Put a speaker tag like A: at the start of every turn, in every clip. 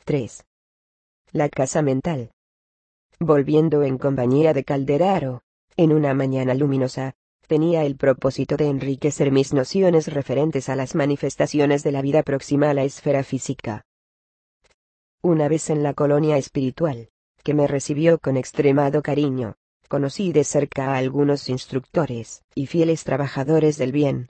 A: 3. La casa mental. Volviendo en compañía de Calderaro, en una mañana luminosa, tenía el propósito de enriquecer mis nociones referentes a las manifestaciones de la vida próxima a la esfera física. Una vez en la colonia espiritual, que me recibió con extremado cariño, conocí de cerca a algunos instructores y fieles trabajadores del bien.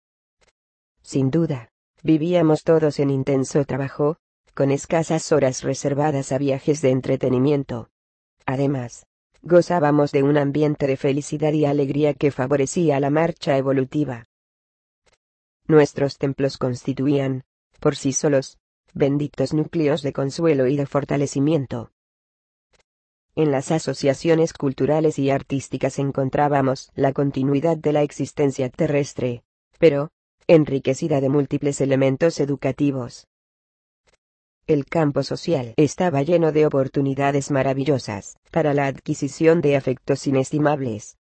A: Sin duda, vivíamos todos en intenso trabajo, con escasas horas reservadas a viajes de entretenimiento. Además, gozábamos de un ambiente de felicidad y alegría que favorecía la marcha evolutiva. Nuestros templos constituían, por sí solos, benditos núcleos de consuelo y de fortalecimiento. En las asociaciones culturales y artísticas encontrábamos la continuidad de la existencia terrestre, pero, enriquecida de múltiples elementos educativos. El campo social estaba lleno de oportunidades maravillosas para la adquisición de afectos inestimables.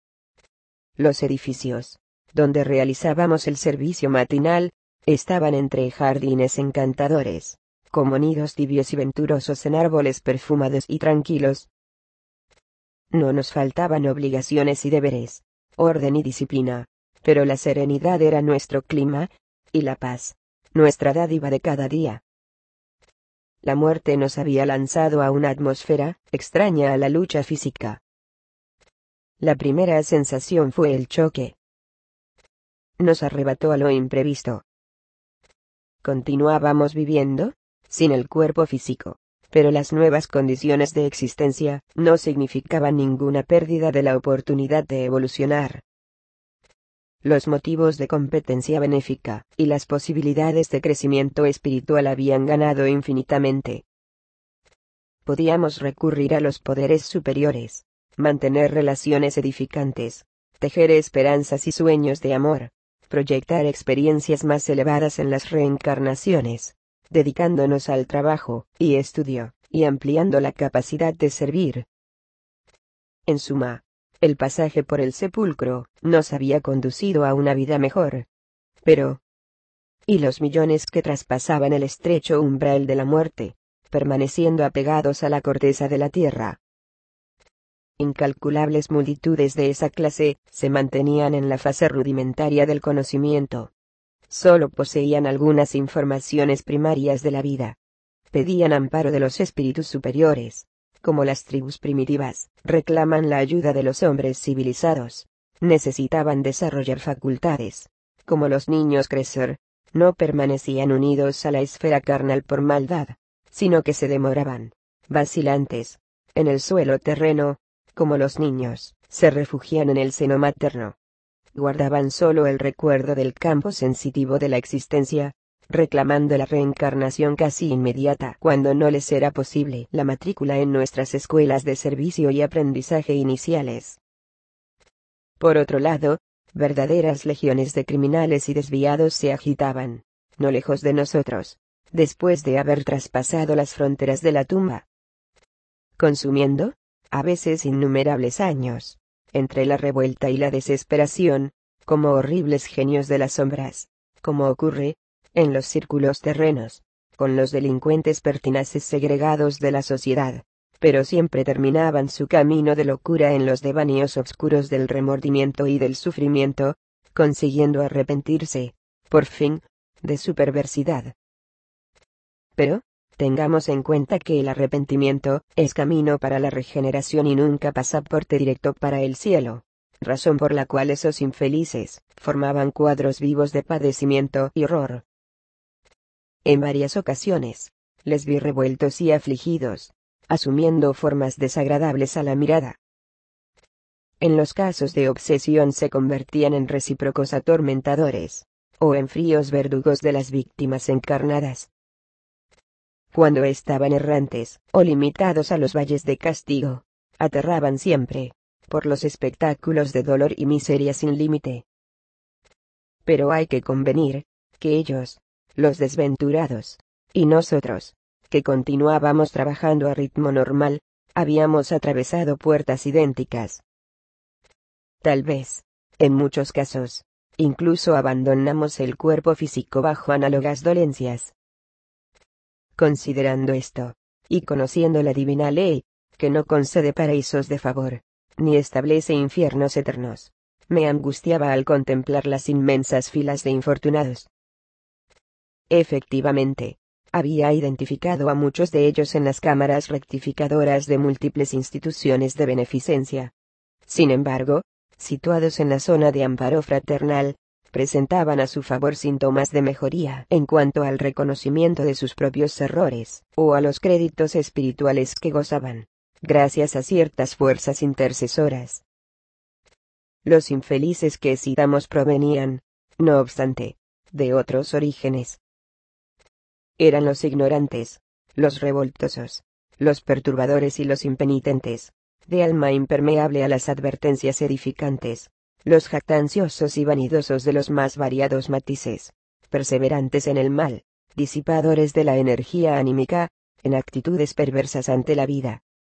A: Los edificios, donde realizábamos el servicio matinal, estaban entre jardines encantadores, como nidos tibios y venturosos en árboles perfumados y tranquilos. No nos faltaban obligaciones y deberes, orden y disciplina, pero la serenidad era nuestro clima, y la paz, nuestra dádiva de cada día. La muerte nos había lanzado a una atmósfera extraña a la lucha física. La primera sensación fue el choque. Nos arrebató a lo imprevisto. Continuábamos viviendo, sin el cuerpo físico, pero las nuevas condiciones de existencia no significaban ninguna pérdida de la oportunidad de evolucionar. Los motivos de competencia benéfica y las posibilidades de crecimiento espiritual habían ganado infinitamente. Podíamos recurrir a los poderes superiores, mantener relaciones edificantes, tejer esperanzas y sueños de amor, proyectar experiencias más elevadas en las reencarnaciones, dedicándonos al trabajo y estudio, y ampliando la capacidad de servir. En suma, el pasaje por el sepulcro nos había conducido a una vida mejor. Pero, ¿y los millones que traspasaban el estrecho umbral de la muerte, permaneciendo apegados a la corteza de la tierra? Incalculables multitudes de esa clase se mantenían en la fase rudimentaria del conocimiento. Solo poseían algunas informaciones primarias de la vida. Pedían amparo de los espíritus superiores. Como las tribus primitivas, reclaman la ayuda de los hombres civilizados. Necesitaban desarrollar facultades. Como los niños crecer, no permanecían unidos a la esfera carnal por maldad, sino que se demoraban, vacilantes, en el suelo terreno. Como los niños, se refugian en el seno materno. Guardaban solo el recuerdo del campo sensitivo de la existencia, reclamando la reencarnación casi inmediata cuando no les era posible la matrícula en nuestras escuelas de servicio y aprendizaje iniciales. Por otro lado, verdaderas legiones de criminales y desviados se agitaban, no lejos de nosotros, después de haber traspasado las fronteras de la tumba, consumiendo, a veces innumerables años, entre la revuelta y la desesperación, como horribles genios de las sombras, como ocurre, en los círculos terrenos, con los delincuentes pertinaces segregados de la sociedad, pero siempre terminaban su camino de locura en los devaneos oscuros del remordimiento y del sufrimiento, consiguiendo arrepentirse, por fin, de su perversidad. Pero, tengamos en cuenta que el arrepentimiento es camino para la regeneración y nunca pasaporte directo para el cielo, razón por la cual esos infelices formaban cuadros vivos de padecimiento y horror. En varias ocasiones, les vi revueltos y afligidos, asumiendo formas desagradables a la mirada. En los casos de obsesión se convertían en recíprocos atormentadores, o en fríos verdugos de las víctimas encarnadas. Cuando estaban errantes, o limitados a los valles de castigo, aterraban siempre, por los espectáculos de dolor y miseria sin límite. Pero hay que convenir, que ellos, los desventurados, y nosotros, que continuábamos trabajando a ritmo normal, habíamos atravesado puertas idénticas. Tal vez, en muchos casos, incluso abandonamos el cuerpo físico bajo análogas dolencias. Considerando esto, y conociendo la divina ley, que no concede paraísos de favor, ni establece infiernos eternos, me angustiaba al contemplar las inmensas filas de infortunados. Efectivamente, había identificado a muchos de ellos en las cámaras rectificadoras de múltiples instituciones de beneficencia. Sin embargo, situados en la zona de amparo fraternal, presentaban a su favor síntomas de mejoría en cuanto al reconocimiento de sus propios errores, o a los créditos espirituales que gozaban, gracias a ciertas fuerzas intercesoras. Los infelices que citamos provenían, no obstante, de otros orígenes. Eran los ignorantes, los revoltosos, los perturbadores y los impenitentes, de alma impermeable a las advertencias edificantes, los jactanciosos y vanidosos de los más variados matices, perseverantes en el mal, disipadores de la energía anímica, en actitudes perversas ante la vida.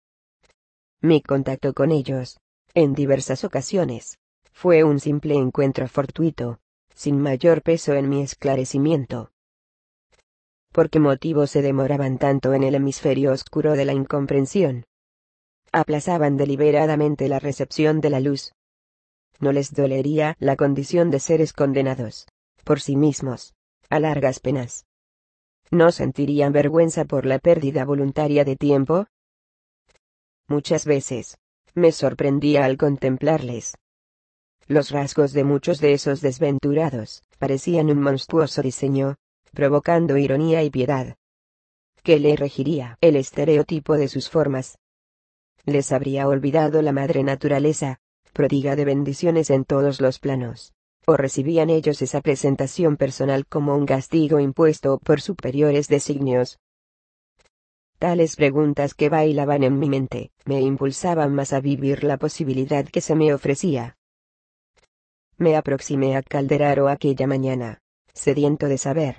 A: Mi contacto con ellos, en diversas ocasiones, fue un simple encuentro fortuito, sin mayor peso en mi esclarecimiento. ¿Por qué motivo se demoraban tanto en el hemisferio oscuro de la incomprensión? Aplazaban deliberadamente la recepción de la luz. ¿No les dolería la condición de seres condenados, por sí mismos, a largas penas? ¿No sentirían vergüenza por la pérdida voluntaria de tiempo? Muchas veces, me sorprendía al contemplarles. Los rasgos de muchos de esos desventurados parecían un monstruoso diseño, provocando ironía y piedad. ¿Qué le regiría el estereotipo de sus formas? Les habría olvidado la madre naturaleza, prodiga de bendiciones en todos los planos, o recibían ellos esa presentación personal como un castigo impuesto por superiores designios. Tales preguntas que bailaban en mi mente, me impulsaban más a vivir la posibilidad que se me ofrecía. Me aproximé a Calderaro aquella mañana, sediento de saber.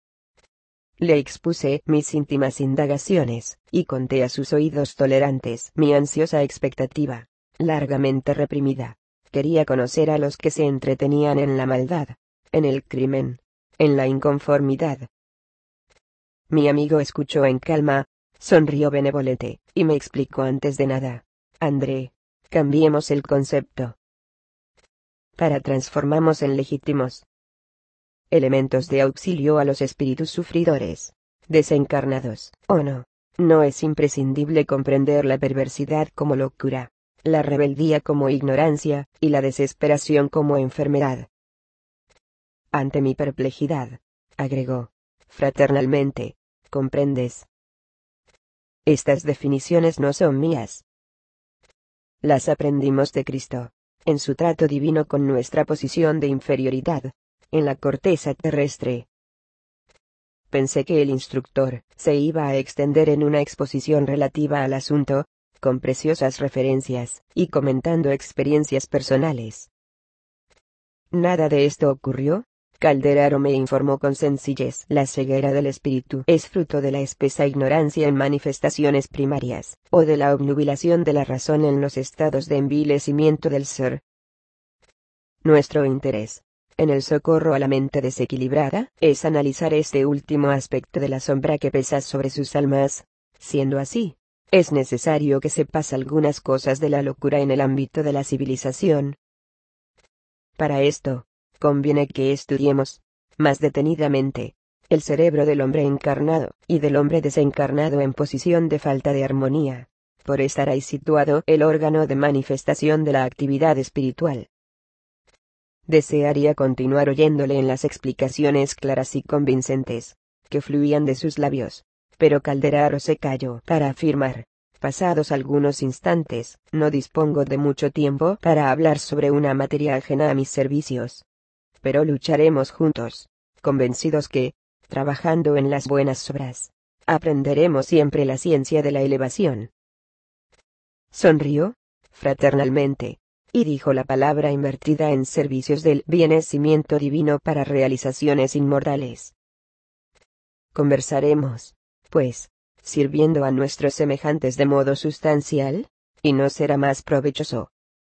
A: Le expuse mis íntimas indagaciones, y conté a sus oídos tolerantes mi ansiosa expectativa, largamente reprimida. Quería conocer a los que se entretenían en la maldad, en el crimen, en la inconformidad. Mi amigo escuchó en calma, sonrió benevolente, y me explicó antes de nada: André, cambiemos el concepto. Para transformamos en legítimos elementos de auxilio a los espíritus sufridores, desencarnados, ¿o no? No es imprescindible comprender la perversidad como locura, la rebeldía como ignorancia, y la desesperación como enfermedad. Ante mi perplejidad, agregó, fraternalmente, ¿comprendes? Estas definiciones no son mías. Las aprendimos de Cristo, en su trato divino con nuestra posición de inferioridad, en la corteza terrestre. Pensé que el instructor se iba a extender en una exposición relativa al asunto, con preciosas referencias, y comentando experiencias personales. Nada de esto ocurrió. Calderaro me informó con sencillez: la ceguera del espíritu es fruto de la espesa ignorancia en manifestaciones primarias, o de la obnubilación de la razón en los estados de envilecimiento del ser. Nuestro interés, en el socorro a la mente desequilibrada, es analizar este último aspecto de la sombra que pesa sobre sus almas. Siendo así, es necesario que sepas algunas cosas de la locura en el ámbito de la civilización. Para esto, conviene que estudiemos, más detenidamente, el cerebro del hombre encarnado, y del hombre desencarnado en posición de falta de armonía. Por estar ahí situado el órgano de manifestación de la actividad espiritual. Desearía continuar oyéndole en las explicaciones claras y convincentes, que fluían de sus labios, pero Calderaro se calló para afirmar: pasados algunos instantes, no dispongo de mucho tiempo para hablar sobre una materia ajena a mis servicios. Pero lucharemos juntos, convencidos que, trabajando en las buenas obras, aprenderemos siempre la ciencia de la elevación. Sonrió, fraternalmente, y dijo la palabra invertida en servicios del bienecimiento divino para realizaciones inmortales. Conversaremos, pues, sirviendo a nuestros semejantes de modo sustancial, y no será más provechoso.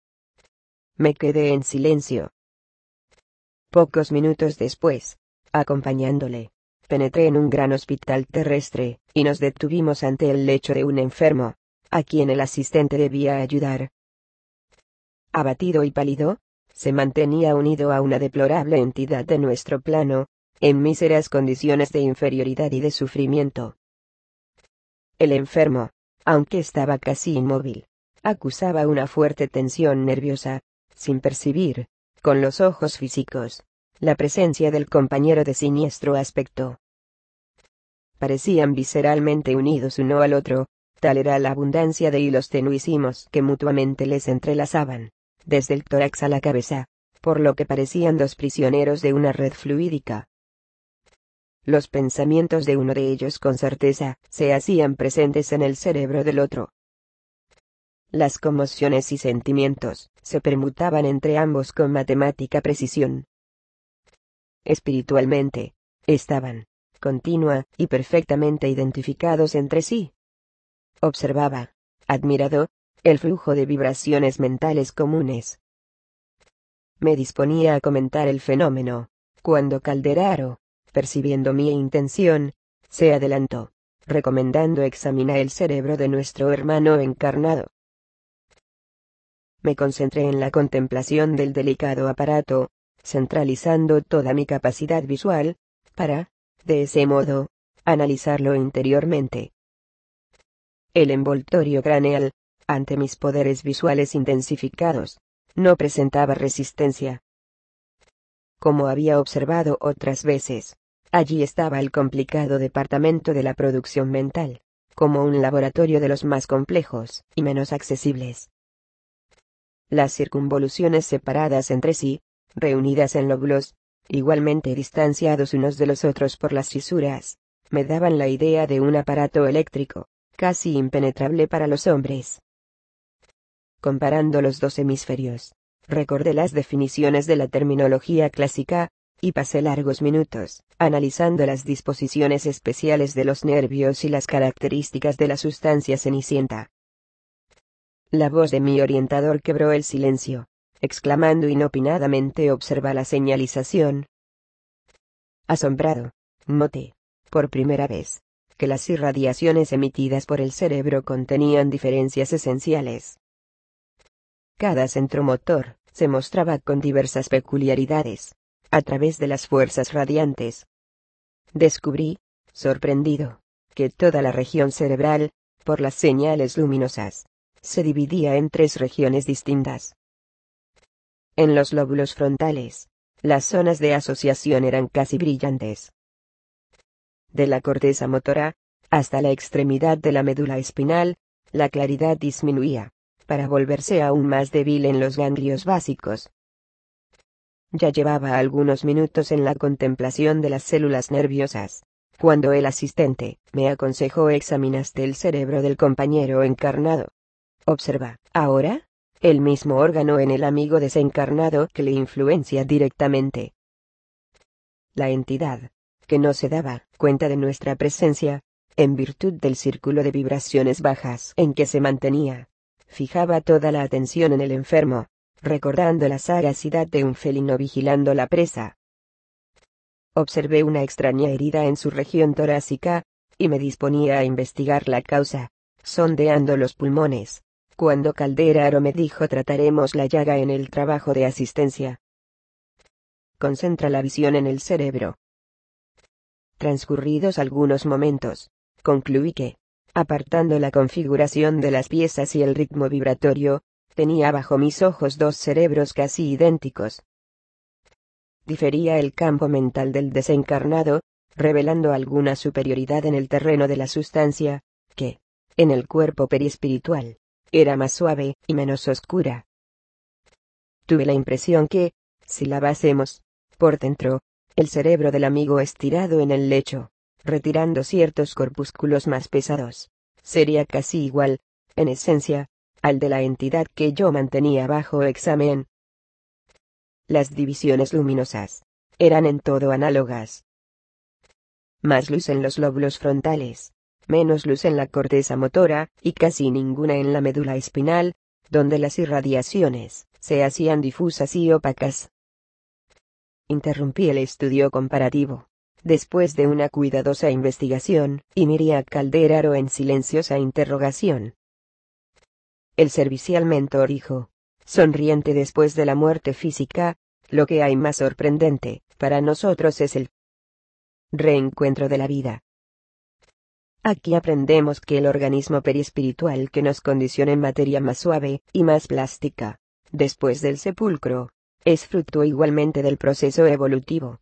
A: Me quedé en silencio. Pocos minutos después, acompañándole, penetré en un gran hospital terrestre, y nos detuvimos ante el lecho de un enfermo, a quien el asistente debía ayudar. Abatido y pálido, se mantenía unido a una deplorable entidad de nuestro plano, en míseras condiciones de inferioridad y de sufrimiento. El enfermo, aunque estaba casi inmóvil, acusaba una fuerte tensión nerviosa, sin percibir, con los ojos físicos, la presencia del compañero de siniestro aspecto. Parecían visceralmente unidos uno al otro, tal era la abundancia de hilos tenuísimos que mutuamente les entrelazaban, desde el tórax a la cabeza, por lo que parecían dos prisioneros de una red fluídica. Los pensamientos de uno de ellos con certeza se hacían presentes en el cerebro del otro. Las conmociones y sentimientos se permutaban entre ambos con matemática precisión. Espiritualmente, estaban, continua y perfectamente identificados entre sí. Observaba, admirado, el flujo de vibraciones mentales comunes. Me disponía a comentar el fenómeno, cuando Calderaro, percibiendo mi intención, se adelantó, recomendando examinar el cerebro de nuestro hermano encarnado. Me concentré en la contemplación del delicado aparato, centralizando toda mi capacidad visual, para, de ese modo, analizarlo interiormente. El envoltorio craneal, ante mis poderes visuales intensificados, no presentaba resistencia. Como había observado otras veces, allí estaba el complicado departamento de la producción mental, como un laboratorio de los más complejos y menos accesibles. Las circunvoluciones separadas entre sí, reunidas en lóbulos, igualmente distanciados unos de los otros por las fisuras, me daban la idea de un aparato eléctrico, casi impenetrable para los hombres. Comparando los dos hemisferios, recordé las definiciones de la terminología clásica, y pasé largos minutos, analizando las disposiciones especiales de los nervios y las características de la sustancia cenicienta. La voz de mi orientador quebró el silencio, exclamando inopinadamente: observa la señalización. Asombrado, noté, por primera vez, que las irradiaciones emitidas por el cerebro contenían diferencias esenciales. Cada centro motor se mostraba con diversas peculiaridades, a través de las fuerzas radiantes. Descubrí, sorprendido, que toda la región cerebral, por las señales luminosas, se dividía en tres regiones distintas. En los lóbulos frontales, las zonas de asociación eran casi brillantes. De la corteza motora, hasta la extremidad de la médula espinal, la claridad disminuía, para volverse aún más débil en los ganglios básicos. Ya llevaba algunos minutos en la contemplación de las células nerviosas, cuando el asistente me aconsejó: examinaste el cerebro del compañero encarnado. Observa, ahora, el mismo órgano en el amigo desencarnado que le influencia directamente. La entidad, que no se daba cuenta de nuestra presencia, en virtud del círculo de vibraciones bajas en que se mantenía, fijaba toda la atención en el enfermo, recordando la sagacidad de un felino vigilando la presa. Observé una extraña herida en su región torácica, y me disponía a investigar la causa, sondeando los pulmones, cuando Calderaro me dijo: trataremos la llaga en el trabajo de asistencia. Concentra la visión en el cerebro. Transcurridos algunos momentos, concluí que, apartando la configuración de las piezas y el ritmo vibratorio, tenía bajo mis ojos dos cerebros casi idénticos. Difería el campo mental del desencarnado, revelando alguna superioridad en el terreno de la sustancia, que, en el cuerpo perispiritual, era más suave y menos oscura. Tuve la impresión que, si lavásemos, por dentro, el cerebro del amigo estirado en el lecho, retirando ciertos corpúsculos más pesados, sería casi igual, en esencia, al de la entidad que yo mantenía bajo examen. Las divisiones luminosas eran en todo análogas. Más luz en los lóbulos frontales, menos luz en la corteza motora, y casi ninguna en la médula espinal, donde las irradiaciones se hacían difusas y opacas. Interrumpí el estudio comparativo, después de una cuidadosa investigación, y miré a Calderaro en silenciosa interrogación. El servicial mentor dijo, sonriente después de la muerte física, lo que hay más sorprendente, para nosotros es el reencuentro de la vida. Aquí aprendemos que el organismo perispiritual que nos condiciona en materia más suave, y más plástica, después del sepulcro, es fruto igualmente del proceso evolutivo.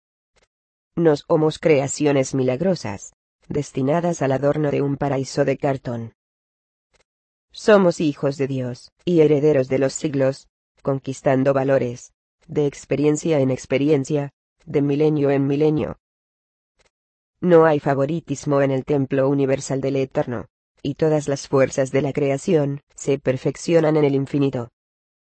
A: Nos somos creaciones milagrosas, destinadas al adorno de un paraíso de cartón. Somos hijos de Dios, y herederos de los siglos, conquistando valores, de experiencia en experiencia, de milenio en milenio. No hay favoritismo en el templo universal del Eterno, y todas las fuerzas de la creación se perfeccionan en el infinito.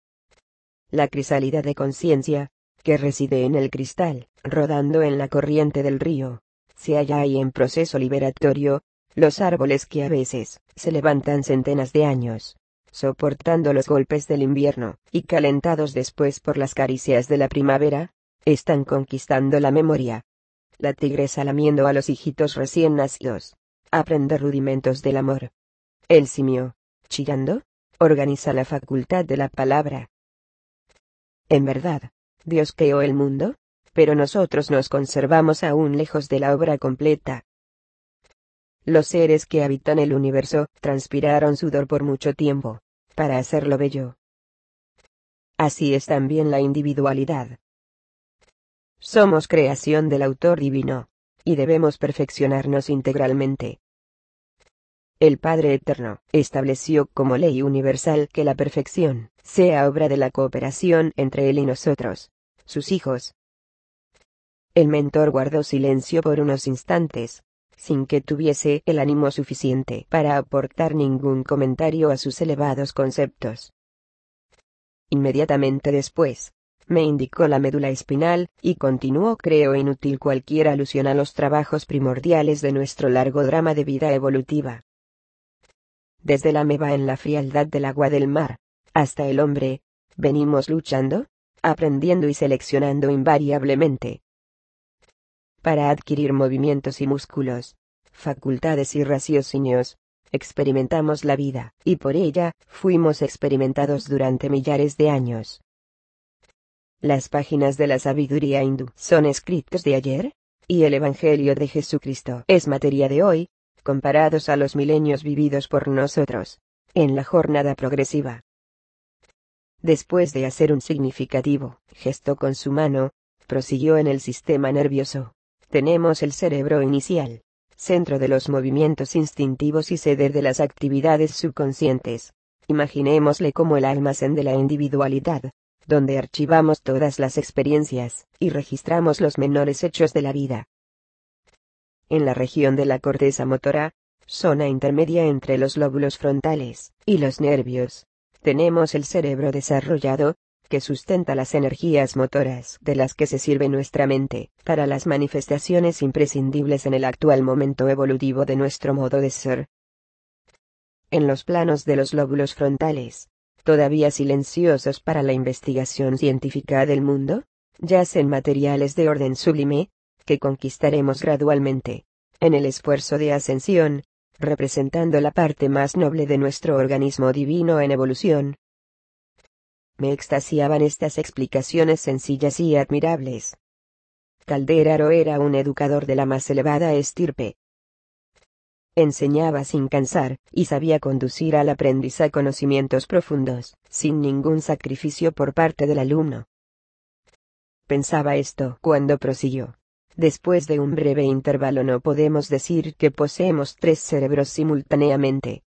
A: La crisálida de conciencia, que reside en el cristal, rodando en la corriente del río, se halla ahí en proceso liberatorio. Los árboles que a veces se levantan centenas de años, soportando los golpes del invierno, y calentados después por las caricias de la primavera, están conquistando la memoria. La tigresa lamiendo a los hijitos recién nacidos, aprende rudimentos del amor. El simio, chillando, organiza la facultad de la palabra. En verdad, Dios creó el mundo, pero nosotros nos conservamos aún lejos de la obra completa. Los seres que habitan el universo transpiraron sudor por mucho tiempo, para hacerlo bello. Así es también la individualidad. Somos creación del autor divino, y debemos perfeccionarnos integralmente. El Padre Eterno estableció como ley universal que la perfección sea obra de la cooperación entre Él y nosotros, sus hijos. El mentor guardó silencio por unos instantes, sin que tuviese el ánimo suficiente para aportar ningún comentario a sus elevados conceptos. Inmediatamente después, me indicó la médula espinal, y continuó: creo inútil cualquier alusión a los trabajos primordiales de nuestro largo drama de vida evolutiva. Desde la ameba en la frialdad del agua del mar, hasta el hombre, venimos luchando, aprendiendo y seleccionando invariablemente. Para adquirir movimientos y músculos, facultades y raciocinios, experimentamos la vida, y por ella, fuimos experimentados durante millares de años. Las páginas de la sabiduría hindú son escritos de ayer, y el Evangelio de Jesucristo es materia de hoy, comparados a los milenios vividos por nosotros, en la jornada progresiva. Después de hacer un significativo gesto con su mano, prosiguió: en el sistema nervioso tenemos el cerebro inicial, centro de los movimientos instintivos y sede de las actividades subconscientes. Imaginémosle como el almacén de la individualidad, donde archivamos todas las experiencias, y registramos los menores hechos de la vida. En la región de la corteza motora, zona intermedia entre los lóbulos frontales y los nervios, tenemos el cerebro desarrollado, que sustenta las energías motoras de las que se sirve nuestra mente, para las manifestaciones imprescindibles en el actual momento evolutivo de nuestro modo de ser. En los planos de los lóbulos frontales, todavía silenciosos para la investigación científica del mundo, yacen materiales de orden sublime, que conquistaremos gradualmente, en el esfuerzo de ascensión, representando la parte más noble de nuestro organismo divino en evolución. Me extasiaban estas explicaciones sencillas y admirables. Calderaro era un educador de la más elevada estirpe. Enseñaba sin cansar, y sabía conducir al aprendiz a conocimientos profundos, sin ningún sacrificio por parte del alumno. Pensaba esto cuando prosiguió: después de un breve intervalo no podemos decir que poseemos tres cerebros simultáneamente.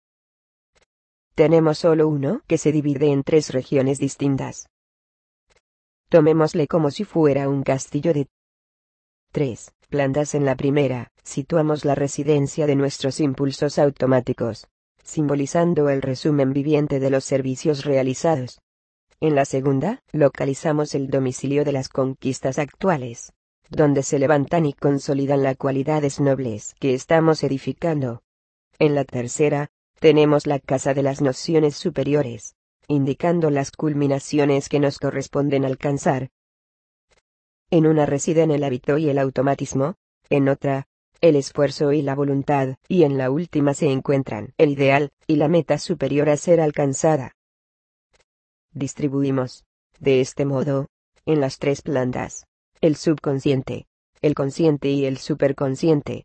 A: Tenemos solo uno que se divide en tres regiones distintas. Tomémosle como si fuera un castillo de tres plantas. En la primera, situamos la residencia de nuestros impulsos automáticos, simbolizando el resumen viviente de los servicios realizados. En la segunda, localizamos el domicilio de las conquistas actuales, donde se levantan y consolidan las cualidades nobles que estamos edificando. En la tercera, tenemos la casa de las nociones superiores, indicando las culminaciones que nos corresponden alcanzar. En una residen el hábito y el automatismo, en otra, el esfuerzo y la voluntad, y en la última se encuentran el ideal, y la meta superior a ser alcanzada. Distribuimos, de este modo, en las tres plantas, el subconsciente, el consciente y el superconsciente.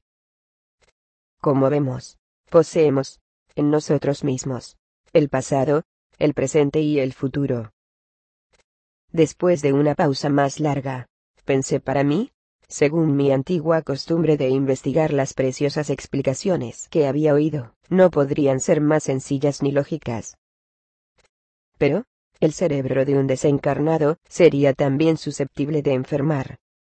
A: Como vemos, poseemos, en nosotros mismos, el pasado, el presente y el futuro. Después de una pausa más larga, pensé para mí, según mi antigua costumbre de investigar las preciosas explicaciones que había oído, no podrían ser más sencillas ni lógicas. Pero, el cerebro de un desencarnado sería también susceptible de enfermar.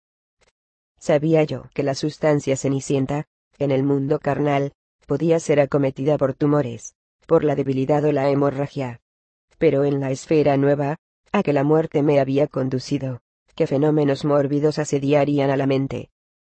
A: Sabía yo que la sustancia cenicienta, en el mundo carnal, podía ser acometida por tumores, por la debilidad o la hemorragia. Pero en la esfera nueva, a que la muerte me había conducido, ¿qué fenómenos mórbidos asediarían a la mente?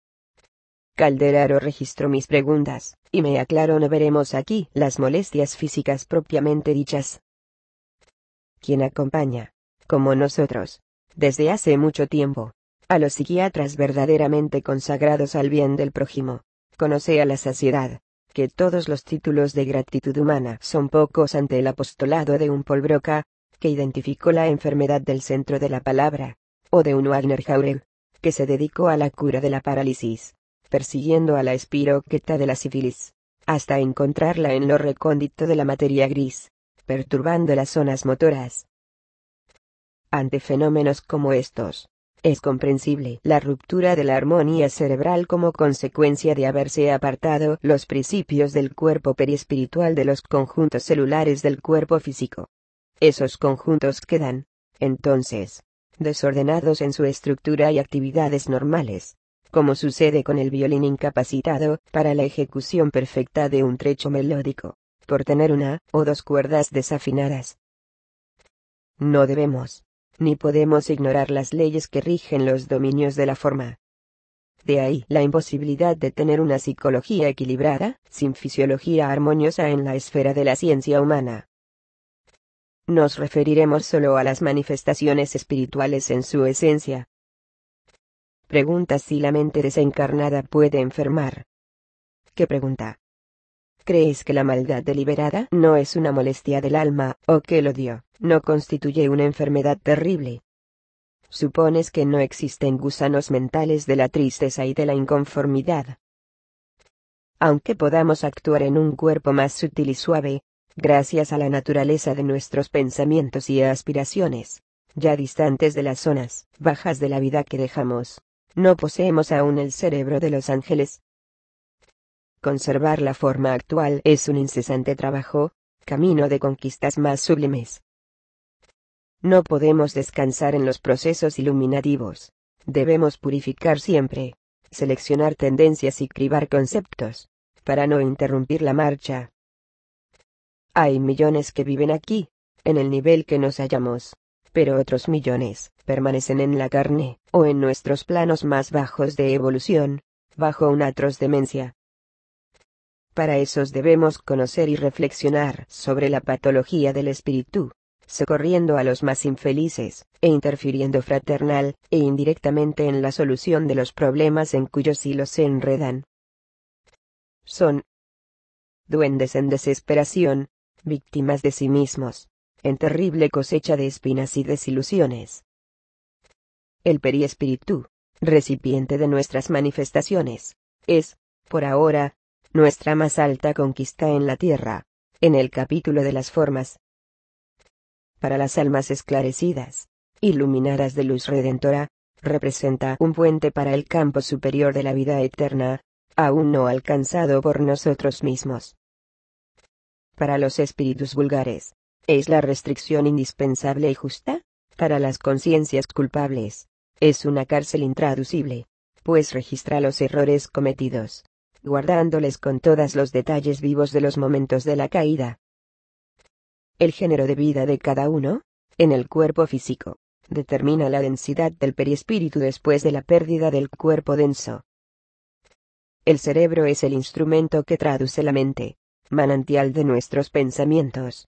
A: Calderaro registró mis preguntas, y me aclaró: no veremos aquí las molestias físicas propiamente dichas. Quien acompaña, como nosotros, desde hace mucho tiempo, a los psiquiatras verdaderamente consagrados al bien del prójimo, conoce a la saciedad, que todos los títulos de gratitud humana son pocos ante el apostolado de un Paul Broca, que identificó la enfermedad del centro de la palabra, o de un Wagner Jauregg, que se dedicó a la cura de la parálisis, persiguiendo a la espiroqueta de la sífilis, hasta encontrarla en lo recóndito de la materia gris, perturbando las zonas motoras. Ante fenómenos como estos, es comprensible la ruptura de la armonía cerebral como consecuencia de haberse apartado los principios del cuerpo periespiritual de los conjuntos celulares del cuerpo físico. Esos conjuntos quedan, entonces, desordenados en su estructura y actividades normales, como sucede con el violín incapacitado para la ejecución perfecta de un trecho melódico, por tener una o dos cuerdas desafinadas. No debemos, ni podemos ignorar las leyes que rigen los dominios de la forma. De ahí la imposibilidad de tener una psicología equilibrada, sin fisiología armoniosa en la esfera de la ciencia humana. Nos referiremos solo a las manifestaciones espirituales en su esencia. Pregunta si la mente desencarnada puede enfermar. ¿Qué pregunta? ¿Crees que la maldad deliberada no es una molestia del alma, o que el odio no constituye una enfermedad terrible? ¿Supones que no existen gusanos mentales de la tristeza y de la inconformidad? Aunque podamos actuar en un cuerpo más sutil y suave, gracias a la naturaleza de nuestros pensamientos y aspiraciones, ya distantes de las zonas bajas de la vida que dejamos, no poseemos aún el cerebro de los ángeles. Conservar la forma actual es un incesante trabajo, camino de conquistas más sublimes. No podemos descansar en los procesos iluminativos. Debemos purificar siempre, seleccionar tendencias y cribar conceptos, para no interrumpir la marcha. Hay millones que viven aquí, en el nivel que nos hallamos, pero otros millones permanecen en la carne, o en nuestros planos más bajos de evolución, bajo una atroz demencia. Para esos debemos conocer y reflexionar sobre la patología del espíritu, socorriendo a los más infelices, e interfiriendo fraternal e indirectamente en la solución de los problemas en cuyos hilos se enredan. Son duendes en desesperación, víctimas de sí mismos, en terrible cosecha de espinas y desilusiones. El periespíritu, recipiente de nuestras manifestaciones, es, por ahora, nuestra más alta conquista en la tierra, en el capítulo de las formas. Para las almas esclarecidas, iluminadas de luz redentora, representa un puente para el campo superior de la vida eterna, aún no alcanzado por nosotros mismos. Para los espíritus vulgares, es la restricción indispensable y justa. Para las conciencias culpables, es una cárcel intraducible, pues registra los errores cometidos, guardándoles con todos los detalles vivos de los momentos de la caída. El género de vida de cada uno, en el cuerpo físico, determina la densidad del periespíritu después de la pérdida del cuerpo denso. El cerebro es el instrumento que traduce la mente, manantial de nuestros pensamientos.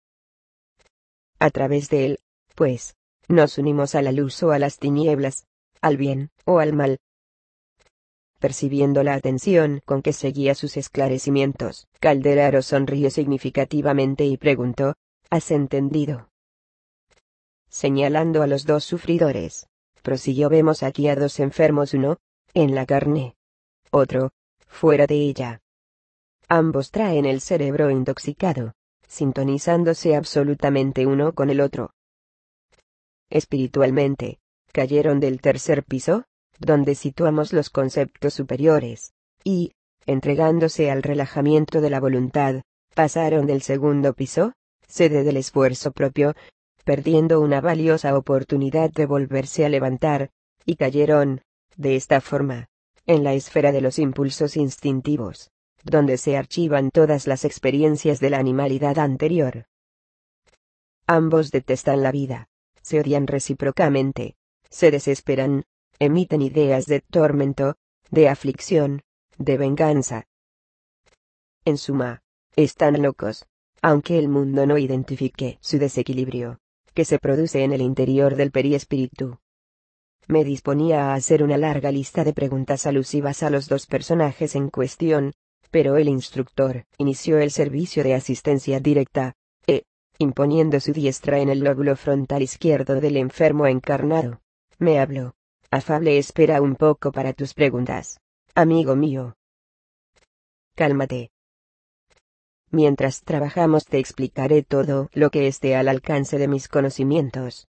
A: A través de él, pues, nos unimos a la luz o a las tinieblas, al bien o al mal. Percibiendo la atención con que seguía sus esclarecimientos, Calderaro sonrió significativamente y preguntó: ¿has entendido? Señalando a los dos sufridores, prosiguió: vemos aquí a dos enfermos, uno, en la carne, otro, fuera de ella. Ambos traen el cerebro intoxicado, sintonizándose absolutamente uno con el otro. Espiritualmente, cayeron del tercer piso, donde situamos los conceptos superiores, y, entregándose al relajamiento de la voluntad, pasaron del segundo piso, sede del esfuerzo propio, perdiendo una valiosa oportunidad de volverse a levantar, y cayeron, de esta forma, en la esfera de los impulsos instintivos, donde se archivan todas las experiencias de la animalidad anterior. Ambos detestan la vida, se odian recíprocamente, se desesperan, emiten ideas de tormento, de aflicción, de venganza. En suma, están locos, aunque el mundo no identifique su desequilibrio, que se produce en el interior del periespíritu. Me disponía a hacer una larga lista de preguntas alusivas a los dos personajes en cuestión, pero el instructor inició el servicio de asistencia directa, imponiendo su diestra en el lóbulo frontal izquierdo del enfermo encarnado, me habló: afable, espera un poco para tus preguntas, amigo mío. Cálmate. Mientras trabajamos te explicaré todo lo que esté al alcance de mis conocimientos.